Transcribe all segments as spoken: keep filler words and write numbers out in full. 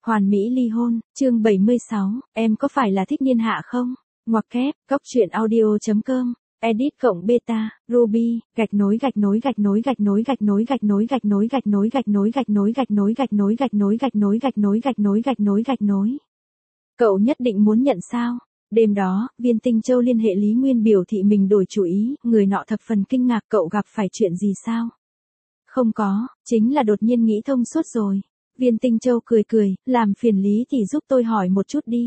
Hoàn mỹ ly hôn, chương bảy mươi sáu, em có phải là thích niên hạ không? Ngoặc kép, góc truyện audio.com, edit cộng beta, Ruby, gạch nối gạch nối gạch nối gạch nối gạch nối gạch nối gạch nối gạch nối gạch nối gạch nối gạch nối gạch nối gạch nối gạch nối gạch nối gạch nối gạch nối gạch nối. Cậu nhất định muốn nhận sao? Đêm đó, Viên Tinh Châu liên hệ Lý Nguyên biểu thị mình đổi chủ ý, người nọ thập phần kinh ngạc, cậu gặp phải chuyện gì sao? Không có, chính là đột nhiên nghĩ thông suốt rồi. Viên Tinh Châu cười cười, làm phiền Lý thì giúp tôi hỏi một chút đi.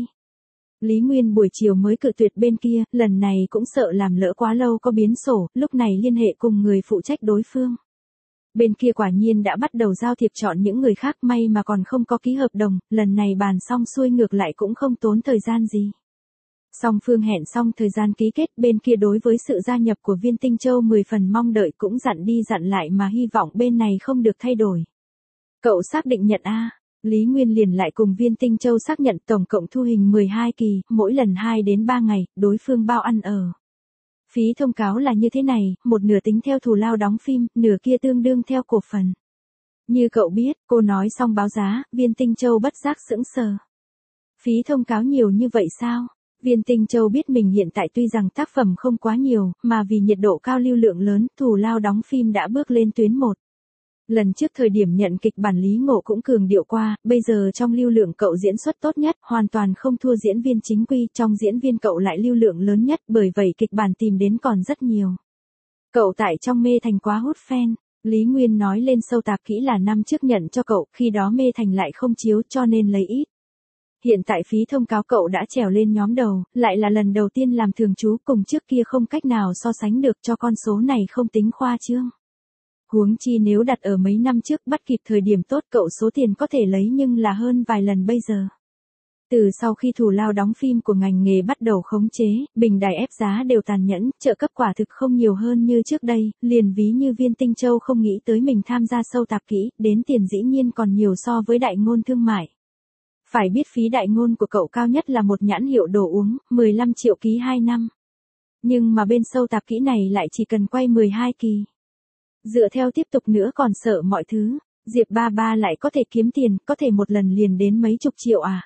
Lý Nguyên buổi chiều mới cự tuyệt bên kia, lần này cũng sợ làm lỡ quá lâu có biến sổ, lúc này liên hệ cùng người phụ trách đối phương. Bên kia quả nhiên đã bắt đầu giao thiệp chọn những người khác, may mà còn không có ký hợp đồng, lần này bàn xong xuôi ngược lại cũng không tốn thời gian gì. Song phương hẹn xong thời gian ký kết, bên kia đối với sự gia nhập của Viên Tinh Châu mười phần mong đợi, cũng dặn đi dặn lại mà hy vọng bên này không được thay đổi. Cậu xác định nhận a? Lý Nguyên liền lại cùng Viên Tinh Châu xác nhận tổng cộng thu hình mười hai kỳ, mỗi lần hai đến ba ngày, đối phương bao ăn ở. Phí thông cáo là như thế này, một nửa tính theo thù lao đóng phim, nửa kia tương đương theo cổ phần. Như cậu biết, cô nói xong báo giá, Viên Tinh Châu bất giác sững sờ. Phí thông cáo nhiều như vậy sao? Viên Tinh Châu biết mình hiện tại tuy rằng tác phẩm không quá nhiều, mà vì nhiệt độ cao lưu lượng lớn, thù lao đóng phim đã bước lên tuyến một. Lần trước thời điểm nhận kịch bản Lý Ngộ cũng cường điệu qua, bây giờ trong lưu lượng cậu diễn xuất tốt nhất, hoàn toàn không thua diễn viên chính quy, trong diễn viên cậu lại lưu lượng lớn nhất, bởi vậy kịch bản tìm đến còn rất nhiều. Cậu tại trong Mê Thành quá hút fan, Lý Nguyên nói lên sâu tạp kỹ là năm trước nhận cho cậu, khi đó Mê Thành lại không chiếu cho nên lấy ít. Hiện tại phí thông cáo cậu đã trèo lên nhóm đầu, lại là lần đầu tiên làm thường trú, cùng trước kia không cách nào so sánh được, cho con số này không tính khoa trương. Huống chi nếu đặt ở mấy năm trước bắt kịp thời điểm tốt, cậu số tiền có thể lấy nhưng là hơn vài lần bây giờ. Từ sau khi thù lao đóng phim của ngành nghề bắt đầu khống chế, bình đài ép giá đều tàn nhẫn, trợ cấp quả thực không nhiều hơn như trước đây, liền ví như Viên Tinh Châu không nghĩ tới mình tham gia sâu tạp kỹ, đến tiền dĩ nhiên còn nhiều so với đại ngôn thương mại. Phải biết phí đại ngôn của cậu cao nhất là một nhãn hiệu đồ uống, mười lăm triệu ký hai năm. Nhưng mà bên sâu tạp kỹ này lại chỉ cần quay mười hai kỳ. Dựa theo tiếp tục nữa còn sợ mọi thứ, Diệp Ba Ba lại có thể kiếm tiền, có thể một lần liền đến mấy chục triệu à.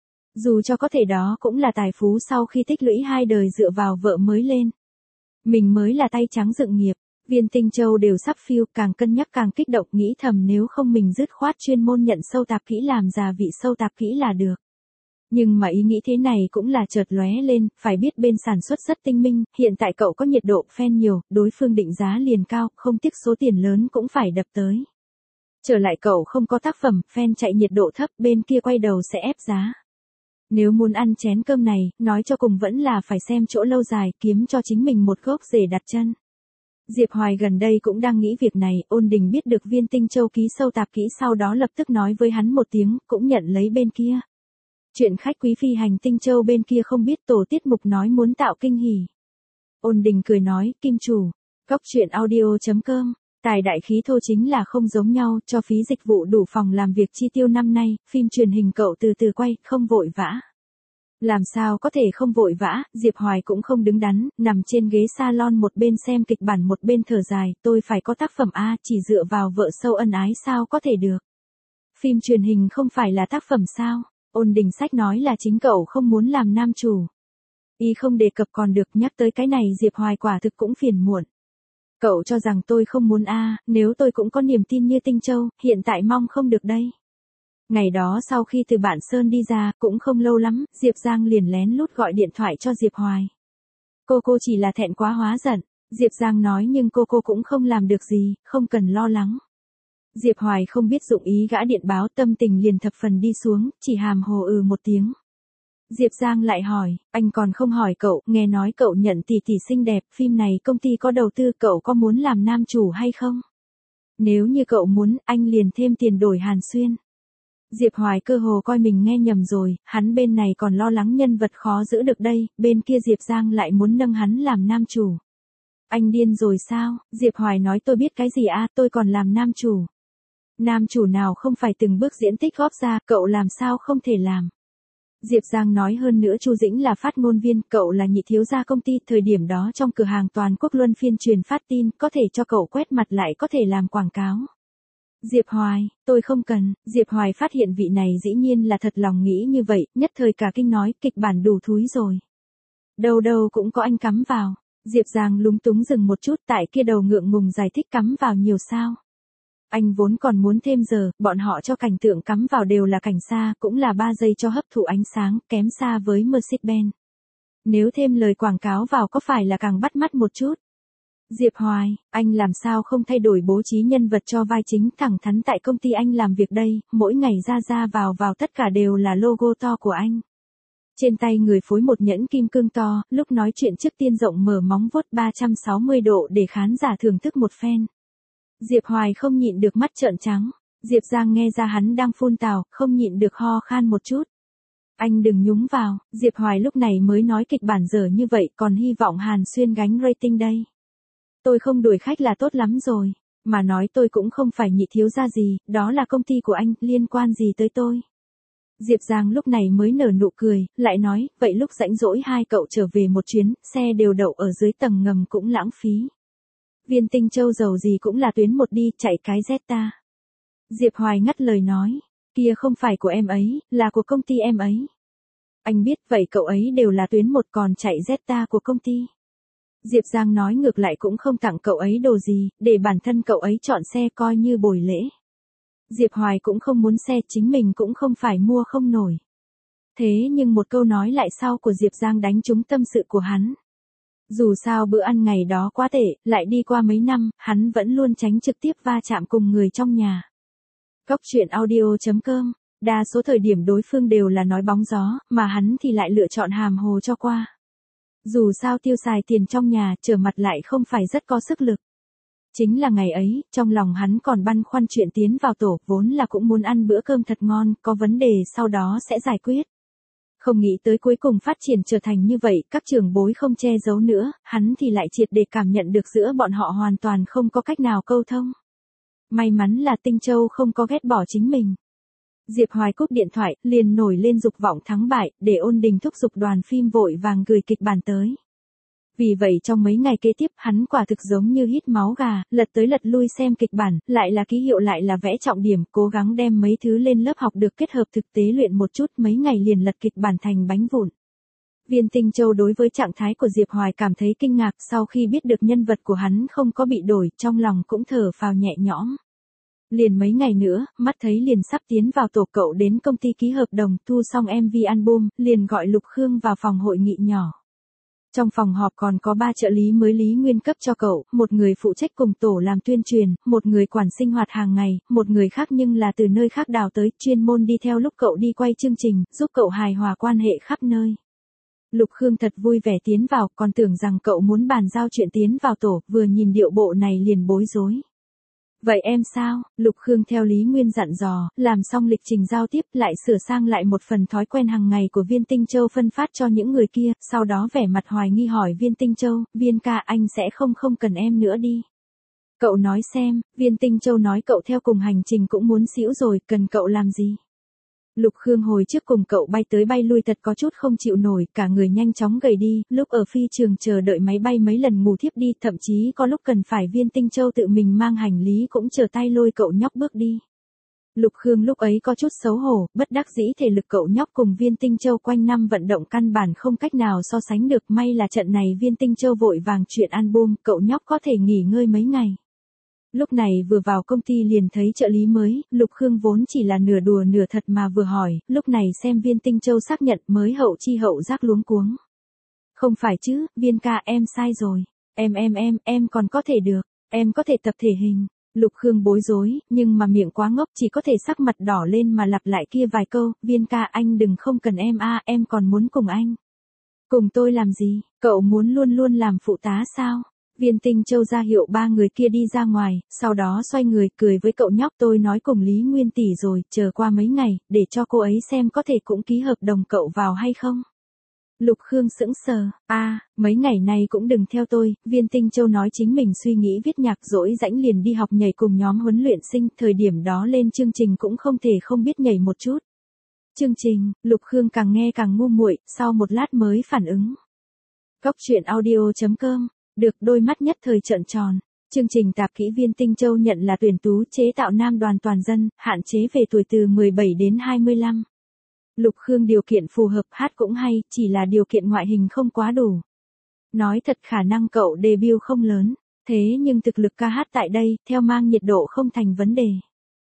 Dù cho có thể đó cũng là tài phú sau khi tích lũy hai đời dựa vào vợ mới lên. Mình mới là tay trắng dựng nghiệp, Viên Tinh Châu đều sắp phiêu, càng cân nhắc càng kích động, nghĩ thầm nếu không mình dứt khoát chuyên môn nhận sâu tạp kỹ làm già vị sâu tạp kỹ là được. Nhưng mà ý nghĩ thế này cũng là chợt lóe lên, phải biết bên sản xuất rất tinh minh, hiện tại cậu có nhiệt độ fan nhiều, đối phương định giá liền cao, không tiếc số tiền lớn cũng phải đập tới. Trở lại cậu không có tác phẩm, fan chạy nhiệt độ thấp, bên kia quay đầu sẽ ép giá. Nếu muốn ăn chén cơm này, nói cho cùng vẫn là phải xem chỗ lâu dài, kiếm cho chính mình một gốc rễ đặt chân. Diệp Hoài gần đây cũng đang nghĩ việc này, Ôn Đình biết được Viên Tinh Châu ký sâu tạp kỹ sau đó lập tức nói với hắn một tiếng, cũng nhận lấy bên kia. Chuyện khách quý phi hành Tinh Châu bên kia không biết tổ tiết mục nói muốn tạo kinh hỉ. Ôn Đình cười nói, Kim chủ, góc truyện audio.com, tài đại khí thô chính là không giống nhau, cho phí dịch vụ đủ phòng làm việc chi tiêu năm nay, phim truyền hình cậu từ từ quay, không vội vã. Làm sao có thể không vội vã, Diệp Hoài cũng không đứng đắn, nằm trên ghế salon một bên xem kịch bản một bên thở dài, tôi phải có tác phẩm A, chỉ dựa vào vợ sâu ân ái sao có thể được. Phim truyền hình không phải là tác phẩm sao? Ôn Đình sách nói là chính cậu không muốn làm nam chủ. Y không đề cập còn được, nhắc tới cái này Diệp Hoài quả thực cũng phiền muộn. Cậu cho rằng tôi không muốn A, nếu tôi cũng có niềm tin như Tinh Châu, hiện tại mong không được đây. Ngày đó sau khi từ Bản Sơn đi ra, cũng không lâu lắm, Diệp Giang liền lén lút gọi điện thoại cho Diệp Hoài. Cô cô chỉ là thẹn quá hóa giận, Diệp Giang nói nhưng cô cô cũng không làm được gì, không cần lo lắng. Diệp Hoài không biết dụng ý gã điện báo, tâm tình liền thập phần đi xuống, chỉ hàm hồ ừ một tiếng. Diệp Giang lại hỏi, anh còn không hỏi cậu, nghe nói cậu nhận tỷ tỷ xinh đẹp, phim này công ty có đầu tư, cậu có muốn làm nam chủ hay không? Nếu như cậu muốn, anh liền thêm tiền đổi Hàn Xuyên. Diệp Hoài cơ hồ coi mình nghe nhầm rồi, hắn bên này còn lo lắng nhân vật khó giữ được đây, bên kia Diệp Giang lại muốn nâng hắn làm nam chủ. Anh điên rồi sao? Diệp Hoài nói tôi biết cái gì à, tôi còn làm nam chủ. Nam chủ nào không phải từng bước diễn tích góp ra, cậu làm sao không thể làm. Diệp Giang nói hơn nữa Chu Dĩnh là phát ngôn viên, cậu là nhị thiếu gia công ty, thời điểm đó trong cửa hàng toàn quốc luân phiên truyền phát tin, có thể cho cậu quét mặt lại có thể làm quảng cáo. Diệp Hoài, tôi không cần. Diệp Hoài phát hiện vị này dĩ nhiên là thật lòng nghĩ như vậy, nhất thời cả kinh nói kịch bản đủ thúi rồi. Đâu đâu cũng có anh cắm vào. Diệp Giang lúng túng dừng một chút, tại kia đầu ngượng ngùng giải thích cắm vào nhiều sao. Anh vốn còn muốn thêm giờ, bọn họ cho cảnh tượng cắm vào đều là cảnh xa, cũng là ba giây cho hấp thụ ánh sáng, kém xa với Mercedes-Benz. Nếu thêm lời quảng cáo vào có phải là càng bắt mắt một chút? Diệp Hoài, anh làm sao không thay đổi bố trí nhân vật cho vai chính, thẳng thắn tại công ty anh làm việc đây, mỗi ngày ra ra vào vào tất cả đều là logo to của anh. Trên tay người phối một nhẫn kim cương to, lúc nói chuyện trước tiên rộng mở móng vuốt ba trăm sáu mươi độ để khán giả thưởng thức một phen. Diệp Hoài không nhịn được mắt trợn trắng. Diệp Giang nghe ra hắn đang phun tào, không nhịn được ho khan một chút. Anh đừng nhúng vào. Diệp Hoài lúc này mới nói kịch bản dở như vậy, còn hy vọng Hàn Xuyên gánh rating đây. Tôi không đuổi khách là tốt lắm rồi. Mà nói tôi cũng không phải nhị thiếu gia gì, đó là công ty của anh, liên quan gì tới tôi. Diệp Giang lúc này mới nở nụ cười, lại nói, vậy lúc rảnh rỗi hai cậu trở về một chuyến, xe đều đậu ở dưới tầng ngầm cũng lãng phí. Viên Tinh Châu giàu gì cũng là tuyến một đi, chạy cái Zeta. Diệp Hoài ngắt lời nói, kia không phải của em ấy, là của công ty em ấy. Anh biết vậy cậu ấy đều là tuyến một còn chạy Zeta của công ty. Diệp Giang nói ngược lại cũng không tặng cậu ấy đồ gì, để bản thân cậu ấy chọn xe coi như bồi lễ. Diệp Hoài cũng không muốn xe, chính mình cũng không phải mua không nổi. Thế nhưng một câu nói lại sau của Diệp Giang đánh trúng tâm sự của hắn. Dù sao bữa ăn ngày đó quá tệ, lại đi qua mấy năm, hắn vẫn luôn tránh trực tiếp va chạm cùng người trong nhà. Góc truyện audio chấm com, đa số thời điểm đối phương đều là nói bóng gió, mà hắn thì lại lựa chọn hàm hồ cho qua. Dù sao tiêu xài tiền trong nhà, trở mặt lại không phải rất có sức lực. Chính là ngày ấy, trong lòng hắn còn băn khoăn chuyện tiến vào tổ, vốn là cũng muốn ăn bữa cơm thật ngon, có vấn đề sau đó sẽ giải quyết. Không nghĩ tới cuối cùng phát triển trở thành như vậy, các trưởng bối không che giấu nữa, hắn thì lại triệt để cảm nhận được giữa bọn họ hoàn toàn không có cách nào câu thông. May mắn là Tinh Châu không có ghét bỏ chính mình. Diệp Hoài cúp điện thoại, liền nổi lên dục vọng thắng bại, để ôn đình thúc giục đoàn phim vội vàng gửi kịch bản tới. Vì vậy trong mấy ngày kế tiếp hắn quả thực giống như hít máu gà, lật tới lật lui xem kịch bản, lại là ký hiệu lại là vẽ trọng điểm, cố gắng đem mấy thứ lên lớp học được kết hợp thực tế luyện một chút, mấy ngày liền lật kịch bản thành bánh vụn. Viên Tinh Châu đối với trạng thái của Diệp Hoài cảm thấy kinh ngạc, sau khi biết được nhân vật của hắn không có bị đổi, trong lòng cũng thở phào nhẹ nhõm. Liền mấy ngày nữa, mắt thấy liền sắp tiến vào tổ, cậu đến công ty ký hợp đồng, thu xong em vê album, liền gọi Lục Khương vào phòng hội nghị nhỏ. Trong phòng họp còn có ba trợ lý mới Lý Nguyên cấp cho cậu, một người phụ trách cùng tổ làm tuyên truyền, một người quản sinh hoạt hàng ngày, một người khác nhưng là từ nơi khác đào tới, chuyên môn đi theo lúc cậu đi quay chương trình, giúp cậu hài hòa quan hệ khắp nơi. Lục Khương thật vui vẻ tiến vào, còn tưởng rằng cậu muốn bàn giao chuyện tiến vào tổ, vừa nhìn điệu bộ này liền bối rối. Vậy em sao? Lục Khương theo Lý Nguyên dặn dò, làm xong lịch trình giao tiếp lại sửa sang lại một phần thói quen hàng ngày của Viên Tinh Châu phân phát cho những người kia, sau đó vẻ mặt hoài nghi hỏi Viên Tinh Châu, Viên ca anh sẽ không không cần em nữa đi. Cậu nói xem, Viên Tinh Châu nói cậu theo cùng hành trình cũng muốn xỉu rồi, cần cậu làm gì? Lục Khương hồi trước cùng cậu bay tới bay lui thật có chút không chịu nổi, cả người nhanh chóng gầy đi, lúc ở phi trường chờ đợi máy bay mấy lần ngủ thiếp đi, thậm chí có lúc cần phải Viên Tinh Châu tự mình mang hành lý cũng chờ tay lôi cậu nhóc bước đi. Lục Khương lúc ấy có chút xấu hổ, bất đắc dĩ thể lực cậu nhóc cùng Viên Tinh Châu quanh năm vận động căn bản không cách nào so sánh được, may là trận này Viên Tinh Châu vội vàng chuyện album, cậu nhóc có thể nghỉ ngơi mấy ngày. Lúc này vừa vào công ty liền thấy trợ lý mới, Lục Khương vốn chỉ là nửa đùa nửa thật mà vừa hỏi, lúc này xem Viên Tinh Châu xác nhận mới hậu chi hậu giác luống cuống. Không phải chứ, Viên ca em sai rồi, em em em, em còn có thể được, em có thể tập thể hình. Lục Khương bối rối, nhưng mà miệng quá ngốc chỉ có thể sắc mặt đỏ lên mà lặp lại kia vài câu, Viên ca anh đừng không cần em a, em còn muốn cùng anh. Cùng tôi làm gì, cậu muốn luôn luôn làm phụ tá sao? Viên Tinh Châu ra hiệu ba người kia đi ra ngoài, sau đó xoay người cười với cậu nhóc, tôi nói cùng Lý Nguyên tỷ rồi, chờ qua mấy ngày, để cho cô ấy xem có thể cũng ký hợp đồng cậu vào hay không. Lục Khương sững sờ, a à, mấy ngày nay cũng đừng theo tôi, Viên Tinh Châu nói chính mình suy nghĩ viết nhạc rỗi rãnh liền đi học nhảy cùng nhóm huấn luyện sinh, thời điểm đó lên chương trình cũng không thể không biết nhảy một chút. Chương trình, Lục Khương càng nghe càng ngu muội, sau một lát mới phản ứng. Góc truyện audio chấm com, được đôi mắt nhất thời trợn tròn. Chương trình tạp kỹ Viên Tinh Châu nhận là tuyển tú chế tạo nam đoàn toàn dân, hạn chế về tuổi từ mười bảy đến hai mươi lăm. Lục Khương điều kiện phù hợp, hát cũng hay, chỉ là điều kiện ngoại hình không quá đủ. Nói thật khả năng cậu debut không lớn, thế nhưng thực lực ca hát tại đây, theo mang nhiệt độ không thành vấn đề.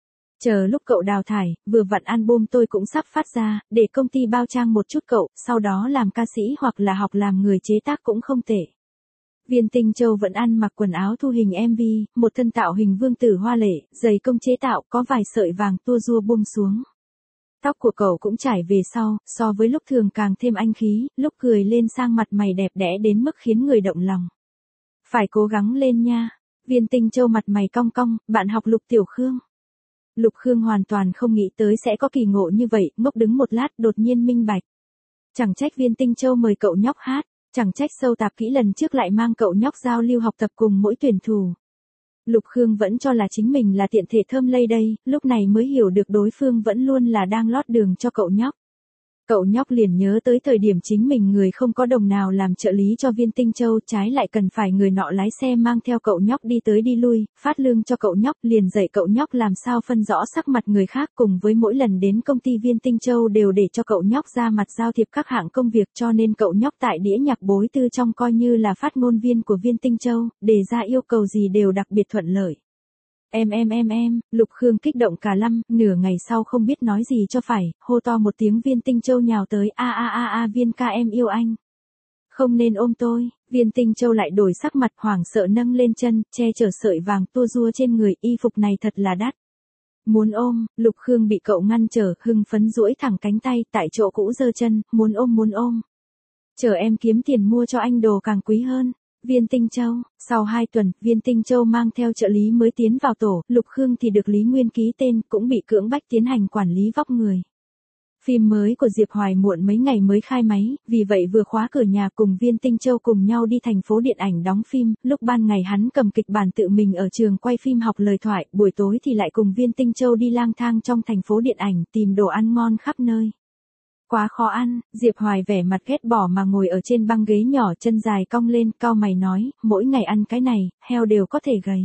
Chờ lúc cậu đào thải, vừa vặn album tôi cũng sắp phát ra, để công ty bao trang một chút cậu, sau đó làm ca sĩ hoặc là học làm người chế tác cũng không tệ. Viên Tinh Châu vẫn ăn mặc quần áo thu hình em vê, một thân tạo hình vương tử hoa lệ, giày công chế tạo, có vài sợi vàng tua rua buông xuống. Tóc của cậu cũng trải về sau, so với lúc thường càng thêm anh khí, lúc cười lên sang mặt mày đẹp đẽ đến mức khiến người động lòng. Phải cố gắng lên nha. Viên Tinh Châu mặt mày cong cong, bạn học Lục Tiểu Khương. Lục Khương hoàn toàn không nghĩ tới sẽ có kỳ ngộ như vậy, ngốc đứng một lát đột nhiên minh bạch. Chẳng trách Viên Tinh Châu mời cậu nhóc hát, chẳng trách sâu tạp kỹ lần trước lại mang cậu nhóc giao lưu học tập cùng mỗi tuyển thủ. Lục Khương vẫn cho là chính mình là tiện thể thơm lây đây, lúc này mới hiểu được đối phương vẫn luôn là đang lót đường cho cậu nhóc. Cậu nhóc liền nhớ tới thời điểm chính mình người không có đồng nào làm trợ lý cho Viên Tinh Châu, trái lại cần phải người nọ lái xe mang theo cậu nhóc đi tới đi lui, phát lương cho cậu nhóc, liền dạy cậu nhóc làm sao phân rõ sắc mặt người khác, cùng với mỗi lần đến công ty Viên Tinh Châu đều để cho cậu nhóc ra mặt giao thiệp các hạng công việc, cho nên cậu nhóc tại đĩa nhạc bối tư trong coi như là phát ngôn viên của Viên Tinh Châu, đề ra yêu cầu gì đều đặc biệt thuận lợi. Em em em em, Lục Khương kích động cả lăm, nửa ngày sau không biết nói gì cho phải, hô to một tiếng. Viên Tinh Châu nhào tới, a a a a Viên ca em yêu anh. Không nên ôm tôi. Viên Tinh Châu lại đổi sắc mặt, hoảng sợ nâng lên chân, che chở sợi vàng tua rua trên người, y phục này thật là đắt. Muốn ôm, Lục Khương bị cậu ngăn trở, hưng phấn duỗi thẳng cánh tay, tại chỗ cũ giơ chân, muốn ôm muốn ôm. Chờ em kiếm tiền mua cho anh đồ càng quý hơn. Viên Tinh Châu, sau hai tuần, Viên Tinh Châu mang theo trợ lý mới tiến vào tổ, Lục Khương thì được Lý Nguyên ký tên, cũng bị cưỡng bách tiến hành quản lý vóc người. Phim mới của Diệp Hoài muộn mấy ngày mới khai máy, vì vậy vừa khóa cửa nhà cùng Viên Tinh Châu cùng nhau đi thành phố điện ảnh đóng phim, lúc ban ngày hắn cầm kịch bản tự mình ở trường quay phim học lời thoại, buổi tối thì lại cùng Viên Tinh Châu đi lang thang trong thành phố điện ảnh, tìm đồ ăn ngon khắp nơi. Quá khó ăn, Diệp Hoài vẻ mặt ghét bỏ mà ngồi ở trên băng ghế nhỏ, chân dài cong lên, cau mày nói, mỗi ngày ăn cái này, heo đều có thể gầy.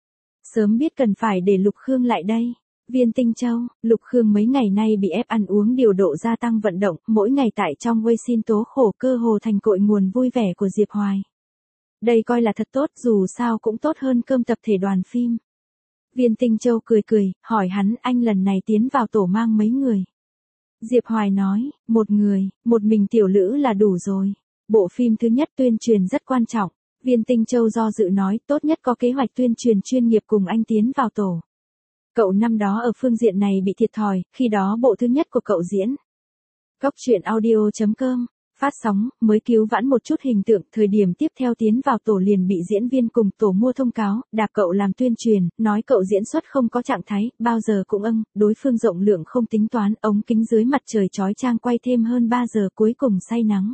Sớm biết cần phải để Lục Khương lại đây. Viên Tinh Châu, Lục Khương mấy ngày nay bị ép ăn uống điều độ gia tăng vận động, mỗi ngày tại trong quay xin tố khổ, cơ hồ thành cội nguồn vui vẻ của Diệp Hoài. Đây coi là thật tốt, dù sao cũng tốt hơn cơm tập thể đoàn phim. Viên Tinh Châu cười cười, hỏi hắn, anh lần này tiến vào tổ mang mấy người? Diệp Hoài nói, một người, một mình tiểu lữ là đủ rồi. Bộ phim thứ nhất tuyên truyền rất quan trọng. Viên Tinh Châu do dự nói, tốt nhất có kế hoạch tuyên truyền chuyên nghiệp cùng anh tiến vào tổ. Cậu năm đó ở phương diện này bị thiệt thòi, khi đó bộ thứ nhất của cậu diễn. Cóc truyện audio chấm com, phát sóng, mới cứu vãn một chút hình tượng, thời điểm tiếp theo tiến vào tổ liền bị diễn viên cùng tổ mua thông cáo, đạp cậu làm tuyên truyền, nói cậu diễn xuất không có trạng thái, bao giờ cũng âng, đối phương rộng lượng không tính toán, ống kính dưới mặt trời chói chang quay thêm hơn ba giờ cuối cùng say nắng.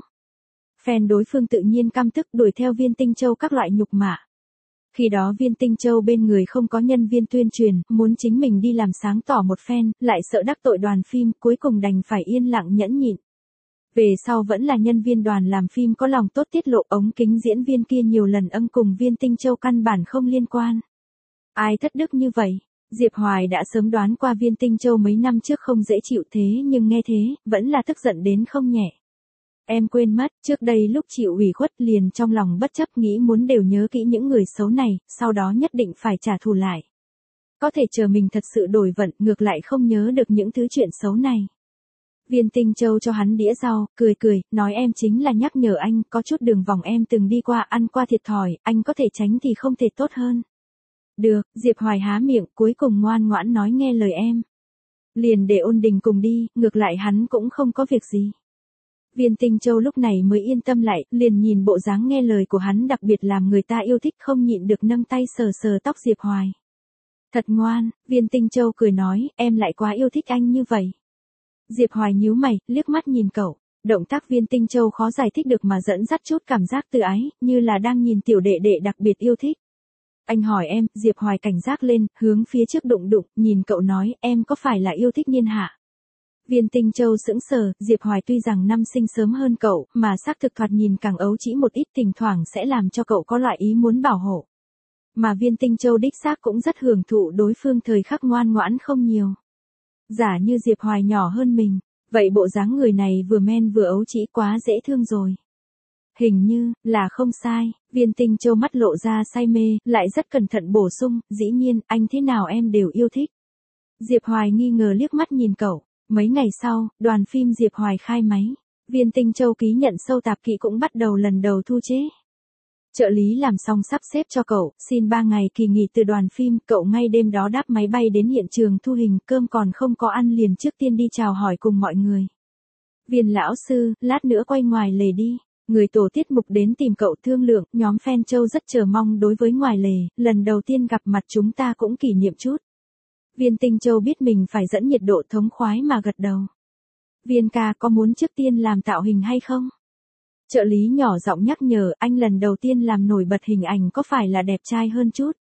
Fan đối phương tự nhiên căm tức đuổi theo Viên Tinh Châu các loại nhục mạ. Khi đó Viên Tinh Châu bên người không có nhân viên tuyên truyền, muốn chính mình đi làm sáng tỏ một phen, lại sợ đắc tội đoàn phim, cuối cùng đành phải yên lặng nhẫn nhịn. Về sau vẫn là nhân viên đoàn làm phim có lòng tốt tiết lộ, ống kính diễn viên kia nhiều lần âng cùng Viên Tinh Châu căn bản không liên quan. Ai thất đức như vậy? Diệp Hoài đã sớm đoán qua Viên Tinh Châu mấy năm trước không dễ chịu, thế nhưng nghe thế, vẫn là tức giận đến không nhẹ. Em quên mất, trước đây lúc chịu ủy khuất liền trong lòng bất chấp nghĩ muốn đều nhớ kỹ những người xấu này, sau đó nhất định phải trả thù lại. Có thể chờ mình thật sự đổi vận, ngược lại không nhớ được những thứ chuyện xấu này. Viên Tinh Châu cho hắn đĩa rau, cười cười, nói em chính là nhắc nhở anh, có chút đường vòng em từng đi qua, ăn qua thiệt thòi, anh có thể tránh thì không thể tốt hơn. Được, Diệp Hoài há miệng, cuối cùng ngoan ngoãn nói nghe lời em. Liền để Ôn Đình cùng đi, ngược lại hắn cũng không có việc gì. Viên Tinh Châu lúc này mới yên tâm lại, liền nhìn bộ dáng nghe lời của hắn đặc biệt làm người ta yêu thích, không nhịn được nâng tay sờ sờ tóc Diệp Hoài. Thật ngoan, Viên Tinh Châu cười nói, em lại quá yêu thích anh như vậy. Diệp Hoài nhíu mày, liếc mắt nhìn cậu, động tác Viên Tinh Châu khó giải thích được mà dẫn dắt chút cảm giác tự ái, như là đang nhìn tiểu đệ đệ đặc biệt yêu thích. Anh hỏi em, Diệp Hoài cảnh giác lên, hướng phía trước đụng đụng, nhìn cậu nói, em có phải là yêu thích Niên Hạ? Viên Tinh Châu sững sờ, Diệp Hoài tuy rằng năm sinh sớm hơn cậu, mà xác thực thoạt nhìn càng ấu trĩ một ít, thỉnh thoảng sẽ làm cho cậu có loại ý muốn bảo hộ. Mà Viên Tinh Châu đích xác cũng rất hưởng thụ đối phương thời khắc ngoan ngoãn không nhiều. Giả như Diệp Hoài nhỏ hơn mình, vậy bộ dáng người này vừa men vừa ấu trĩ quá dễ thương rồi. Hình như, là không sai, Viên Tinh Châu mắt lộ ra say mê, lại rất cẩn thận bổ sung, dĩ nhiên, anh thế nào em đều yêu thích. Diệp Hoài nghi ngờ liếc mắt nhìn cậu, mấy ngày sau, đoàn phim Diệp Hoài khai máy, Viên Tinh Châu ký nhận sâu tạp kỹ cũng bắt đầu lần đầu thu chế. Trợ lý làm xong sắp xếp cho cậu, xin ba ngày kỳ nghỉ từ đoàn phim, cậu ngay đêm đó đáp máy bay đến hiện trường thu hình, cơm còn không có ăn liền trước tiên đi chào hỏi cùng mọi người. Viên lão sư, lát nữa quay ngoài lề đi. Người tổ tiết mục đến tìm cậu thương lượng, nhóm fan Châu rất chờ mong đối với ngoài lề, lần đầu tiên gặp mặt chúng ta cũng kỷ niệm chút. Viên Tinh Châu biết mình phải dẫn nhiệt độ thống khoái mà gật đầu. Viên ca có muốn trước tiên làm tạo hình hay không? Trợ lý nhỏ giọng nhắc nhở, anh lần đầu tiên làm nổi bật hình ảnh có phải là đẹp trai hơn chút.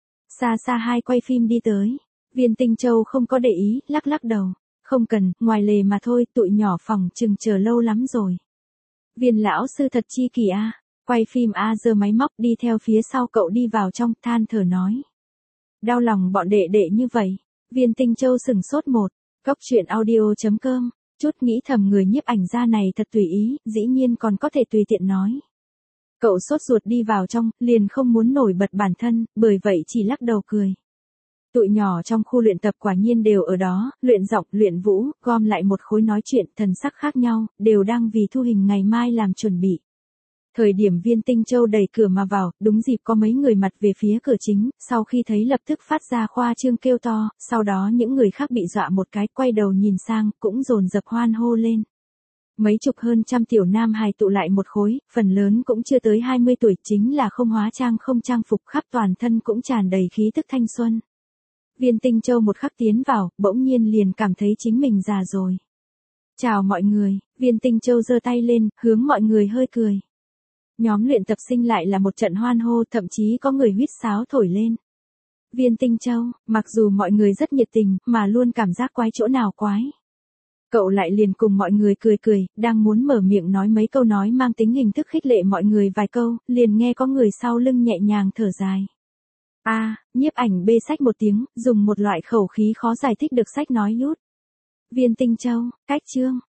Xa xa hai quay phim đi tới. Viên Tinh Châu không có để ý, lắc lắc đầu. Không cần, ngoài lề mà thôi, tụi nhỏ phòng chừng chờ lâu lắm rồi. Viên lão sư thật chi kỳ a. Quay phim a giơ máy móc đi theo phía sau cậu đi vào trong, than thở nói. Đau lòng bọn đệ đệ như vậy. Viên Tinh Châu sừng sốt một. Cóc truyện audio chấm com. Chút nghĩ thầm người nhiếp ảnh gia này thật tùy ý, dĩ nhiên còn có thể tùy tiện nói. Cậu sốt ruột đi vào trong, liền không muốn nổi bật bản thân, bởi vậy chỉ lắc đầu cười. Tụi nhỏ trong khu luyện tập quả nhiên đều ở đó, luyện giọng, luyện vũ, gom lại một khối nói chuyện, thần sắc khác nhau, đều đang vì thu hình ngày mai làm chuẩn bị. Thời điểm Viên Tinh Châu đẩy cửa mà vào, đúng dịp có mấy người mặt về phía cửa chính, sau khi thấy lập tức phát ra khoa trương kêu to, sau đó những người khác bị dọa một cái, quay đầu nhìn sang, cũng dồn dập hoan hô lên. Mấy chục hơn trăm tiểu nam hài tụ lại một khối, phần lớn cũng chưa tới hai mươi tuổi, chính là không hóa trang không trang phục, khắp toàn thân cũng tràn đầy khí tức thanh xuân. Viên Tinh Châu một khắc tiến vào, bỗng nhiên liền cảm thấy chính mình già rồi. Chào mọi người, Viên Tinh Châu giơ tay lên, hướng mọi người hơi cười. Nhóm luyện tập sinh lại là một trận hoan hô, thậm chí có người huýt sáo thổi lên. Viên Tinh Châu, mặc dù mọi người rất nhiệt tình, mà luôn cảm giác quái chỗ nào quái. Cậu lại liền cùng mọi người cười cười, đang muốn mở miệng nói mấy câu nói mang tính hình thức khích lệ mọi người vài câu, liền nghe có người sau lưng nhẹ nhàng thở dài. A, à, nhiếp ảnh bê sách một tiếng, dùng một loại khẩu khí khó giải thích được sách nói lút. Viên Tinh Châu, cách chương.